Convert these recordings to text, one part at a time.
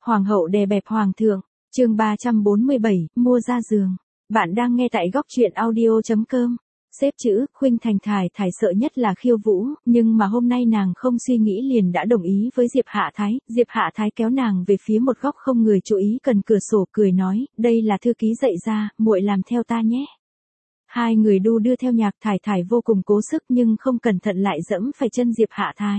Hoàng hậu đè bẹp hoàng thượng, chương 347, mua ra giường. Bạn đang nghe tại góc truyện audio.com. Xếp chữ, Khuynh Thành Thải sợ nhất là Khiêu Vũ, nhưng mà hôm nay nàng không suy nghĩ liền đã đồng ý với Diệp Hạ Thái kéo nàng về phía một góc không người chú ý gần cửa sổ cười nói, đây là thư ký dạy ra, muội làm theo ta nhé. Hai người đu đưa theo nhạc Thải vô cùng cố sức nhưng không cẩn thận lại dẫm phải chân Diệp Hạ Thái.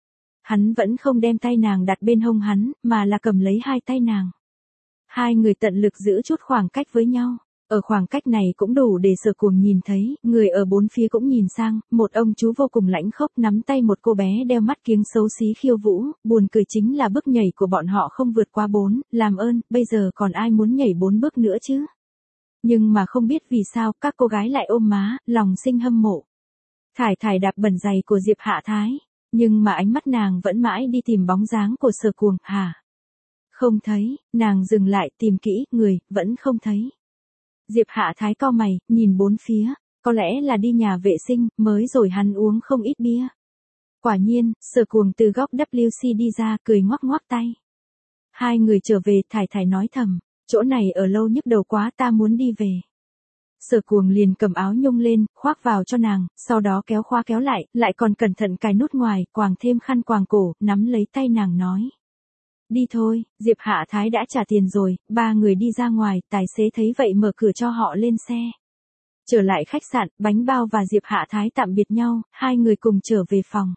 Hắn vẫn không đem tay nàng đặt bên hông hắn, mà là cầm lấy hai tay nàng. Hai người tận lực giữ chút khoảng cách với nhau. Ở khoảng cách này cũng đủ để Sở Cuồng nhìn thấy, người ở bốn phía cũng nhìn sang, một ông chú vô cùng lãnh khốc nắm tay một cô bé đeo mắt kiếng xấu xí khiêu vũ, buồn cười chính là bước nhảy của bọn họ không vượt qua 4, làm ơn, bây giờ còn ai muốn nhảy 4 bước nữa chứ? Nhưng mà không biết vì sao, các cô gái lại ôm má, lòng sinh hâm mộ. Thải đạp bẩn giày của Diệp Hạ Thái, nhưng mà ánh mắt nàng vẫn mãi đi tìm bóng dáng của Sở Cuồng, hả? Không thấy, nàng dừng lại tìm kỹ, người, vẫn không thấy. Diệp Hạ Thái cau mày, nhìn bốn phía, có lẽ là đi nhà vệ sinh, mới rồi hắn uống không ít bia. Quả nhiên, Sở Cuồng từ góc WC đi ra, cười ngoắc ngoắc tay. Hai người trở về, Thải nói thầm, chỗ này ở lâu nhức đầu quá, ta muốn đi về. Sở Cuồng liền cầm áo nhung lên, khoác vào cho nàng, sau đó kéo khóa kéo lại còn cẩn thận cài nút ngoài, quàng thêm khăn quàng cổ, nắm lấy tay nàng nói. Đi thôi, Diệp Hạ Thái đã trả tiền rồi, ba người đi ra ngoài, tài xế thấy vậy mở cửa cho họ lên xe. Trở lại khách sạn, Bánh Bao và Diệp Hạ Thái tạm biệt nhau, hai người cùng trở về phòng.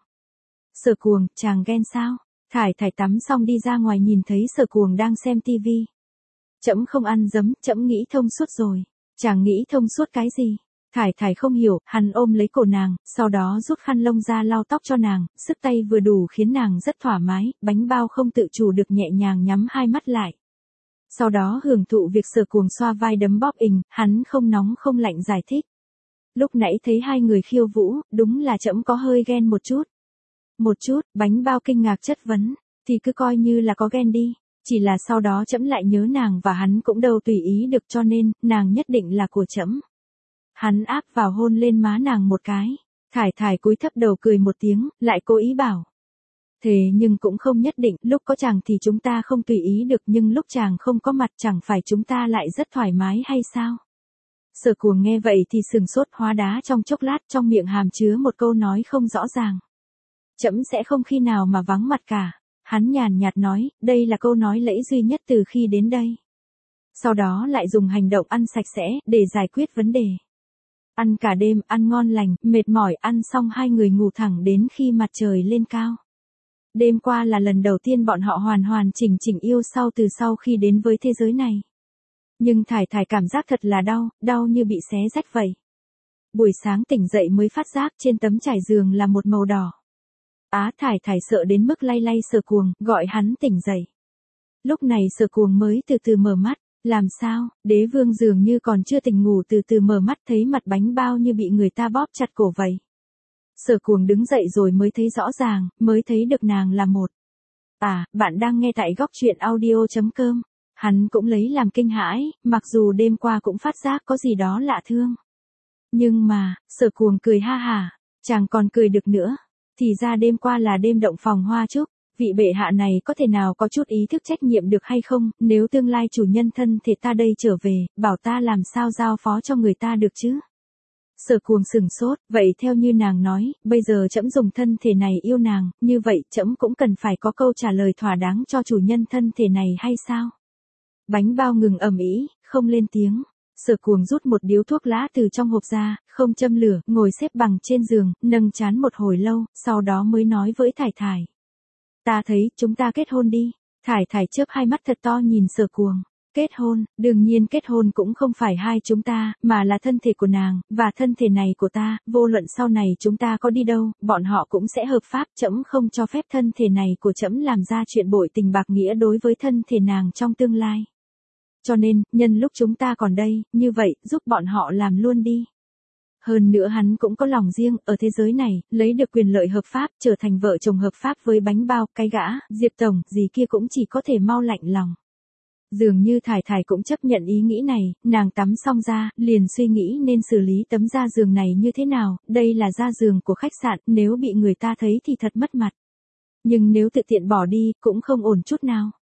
Sở Cuồng, chàng ghen sao? Thải tắm xong đi ra ngoài nhìn thấy Sở Cuồng đang xem tivi. Trẫm không ăn dấm, trẫm nghĩ thông suốt rồi. Chàng nghĩ thông suốt cái gì? Thải không hiểu, hắn ôm lấy cổ nàng, sau đó rút khăn lông ra lau tóc cho nàng, sức tay vừa đủ khiến nàng rất thoải mái, Bánh Bao không tự chủ được nhẹ nhàng nhắm hai mắt lại. Sau đó hưởng thụ việc Sở Cuồng xoa vai đấm bóp ình, hắn không nóng không lạnh giải thích. Lúc nãy thấy hai người khiêu vũ, đúng là trẫm có hơi ghen một chút. Một chút, Bánh Bao kinh ngạc chất vấn, thì cứ coi như là có ghen đi, chỉ là sau đó trẫm lại nhớ nàng và hắn cũng đâu tùy ý được cho nên, nàng nhất định là của trẫm. Hắn áp vào hôn lên má nàng một cái. Thải cúi thấp đầu cười một tiếng, lại cố ý bảo. Thế nhưng cũng không nhất định, lúc có chàng thì chúng ta không tùy ý được nhưng lúc chàng không có mặt chẳng phải chúng ta lại rất thoải mái hay sao? Sở Cuồng nghe vậy thì sừng sốt hóa đá trong chốc lát trong miệng hàm chứa một câu nói không rõ ràng. Trẫm sẽ không khi nào mà vắng mặt cả. Hắn nhàn nhạt nói, đây là câu nói lẫy duy nhất từ khi đến đây. Sau đó lại dùng hành động ăn sạch sẽ để giải quyết vấn đề. Ăn cả đêm, ăn ngon lành, mệt mỏi, ăn xong hai người ngủ thẳng đến khi mặt trời lên cao. Đêm qua là lần đầu tiên bọn họ hoàn chỉnh yêu từ sau khi đến với thế giới này. Nhưng Thải cảm giác thật là đau như bị xé rách vậy. Buổi sáng tỉnh dậy mới phát giác trên tấm trải giường là một màu đỏ. Thải sợ đến mức lay Sở Cuồng, gọi hắn tỉnh dậy. Lúc này Sở Cuồng mới từ từ mở mắt. Làm sao, đế vương dường như còn chưa tỉnh ngủ từ từ mở mắt thấy mặt Bánh Bao như bị người ta bóp chặt cổ vậy. Sở Cuồng đứng dậy rồi mới thấy rõ ràng, mới thấy được nàng là một. Bạn đang nghe tại góc truyện audio.com. Hắn cũng lấy làm kinh hãi, mặc dù đêm qua cũng phát giác có gì đó lạ thương. Nhưng mà, Sở Cuồng cười ha hả, chàng còn cười được nữa. Thì ra đêm qua là đêm động phòng hoa trúc. Vị bệ hạ này có thể nào có chút ý thức trách nhiệm được hay không, nếu tương lai chủ nhân thân thể ta đây trở về, bảo ta làm sao giao phó cho người ta được chứ? Sở Cuồng sừng sốt, vậy theo như nàng nói, bây giờ trẫm dùng thân thể này yêu nàng, như vậy trẫm cũng cần phải có câu trả lời thỏa đáng cho chủ nhân thân thể này hay sao? Bánh Bao ngừng ầm ĩ, không lên tiếng. Sở Cuồng rút một điếu thuốc lá từ trong hộp ra, không châm lửa, ngồi xếp bằng trên giường, nâng trán một hồi lâu, sau đó mới nói với Thải. Ta thấy, chúng ta kết hôn đi. Thải chớp hai mắt thật to nhìn Sở Cuồng. Kết hôn, đương nhiên kết hôn cũng không phải hai chúng ta, mà là thân thể của nàng, và thân thể này của ta, vô luận sau này chúng ta có đi đâu, bọn họ cũng sẽ hợp pháp, trẫm không cho phép thân thể này của trẫm làm ra chuyện bội tình bạc nghĩa đối với thân thể nàng trong tương lai. Cho nên, nhân lúc chúng ta còn đây, như vậy, giúp bọn họ làm luôn đi. Hơn nữa hắn cũng có lòng riêng, ở thế giới này, lấy được quyền lợi hợp pháp, trở thành vợ chồng hợp pháp với Bánh Bao, cái gã, Diệp Tổng, gì kia cũng chỉ có thể mau lạnh lòng. Dường như Thải cũng chấp nhận ý nghĩ này, nàng tắm xong ra, liền suy nghĩ nên xử lý tấm da giường này như thế nào, đây là da giường của khách sạn, nếu bị người ta thấy thì thật mất mặt. Nhưng nếu tự tiện bỏ đi, cũng không ổn chút nào.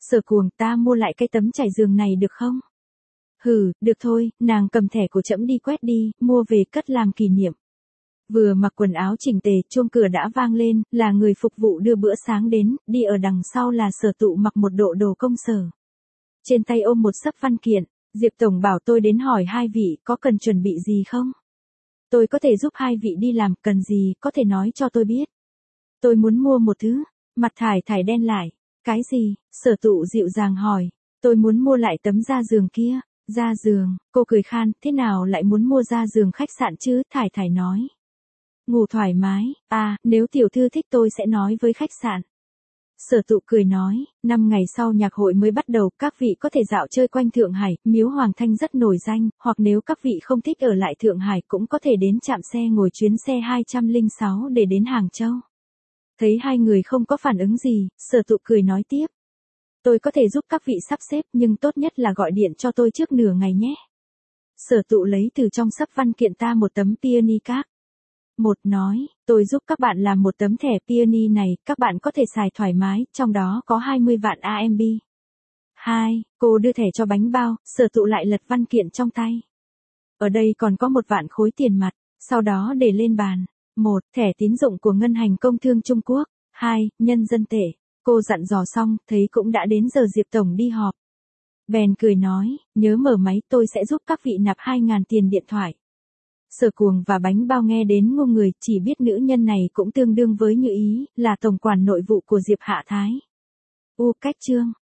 Sở Cuồng, ta mua lại cái tấm trải giường này được không? Hừ, được thôi, nàng cầm thẻ của trẫm đi quét đi, mua về cất làm kỷ niệm. Vừa mặc quần áo chỉnh tề, chuông cửa đã vang lên, là người phục vụ đưa bữa sáng đến, đi ở đằng sau là Sở Tụ mặc một bộ đồ công sở. Trên tay ôm một xấp văn kiện, Diệp Tổng bảo tôi đến hỏi hai vị có cần chuẩn bị gì không? Tôi có thể giúp hai vị đi làm, cần gì, có thể nói cho tôi biết. Tôi muốn mua một thứ, mặt Thải Thải đen lại. Cái gì? Sở Tụ dịu dàng hỏi. Tôi muốn mua lại tấm da giường kia. Da giường, cô cười khan, thế nào lại muốn mua da giường khách sạn chứ? Thải Thải nói. Ngủ thoải mái, nếu tiểu thư thích tôi sẽ nói với khách sạn. Sở Tụ cười nói, 5 ngày sau nhạc hội mới bắt đầu, các vị có thể dạo chơi quanh Thượng Hải, miếu Hoàng Thanh rất nổi danh, hoặc nếu các vị không thích ở lại Thượng Hải cũng có thể đến trạm xe ngồi chuyến xe 206 để đến Hàng Châu. Thấy hai người không có phản ứng gì, Sở Tụ cười nói tiếp. Tôi có thể giúp các vị sắp xếp nhưng tốt nhất là gọi điện cho tôi trước nửa ngày nhé. Sở Tụ lấy từ trong xấp văn kiện ta một tấm Peony card. Một nói, tôi giúp các bạn làm một tấm thẻ Peony này, các bạn có thể xài thoải mái, trong đó có 20 vạn AMB. 2, cô đưa thẻ cho Bánh Bao, Sở Tụ lại lật văn kiện trong tay. Ở đây còn có 1 vạn khối tiền mặt, sau đó để lên bàn. 1, thẻ tín dụng của Ngân hàng Công thương Trung Quốc. 2, nhân dân tệ. Cô dặn dò xong, thấy cũng đã đến giờ Diệp Tổng đi họp. Bèn cười nói, nhớ mở máy, tôi sẽ giúp các vị nạp 2.000 tiền điện thoại. Sở Cuồng và Bánh Bao nghe đến ngu người, chỉ biết nữ nhân này cũng tương đương với Như Ý, là tổng quản nội vụ của Diệp Hạ Thái. Cách chương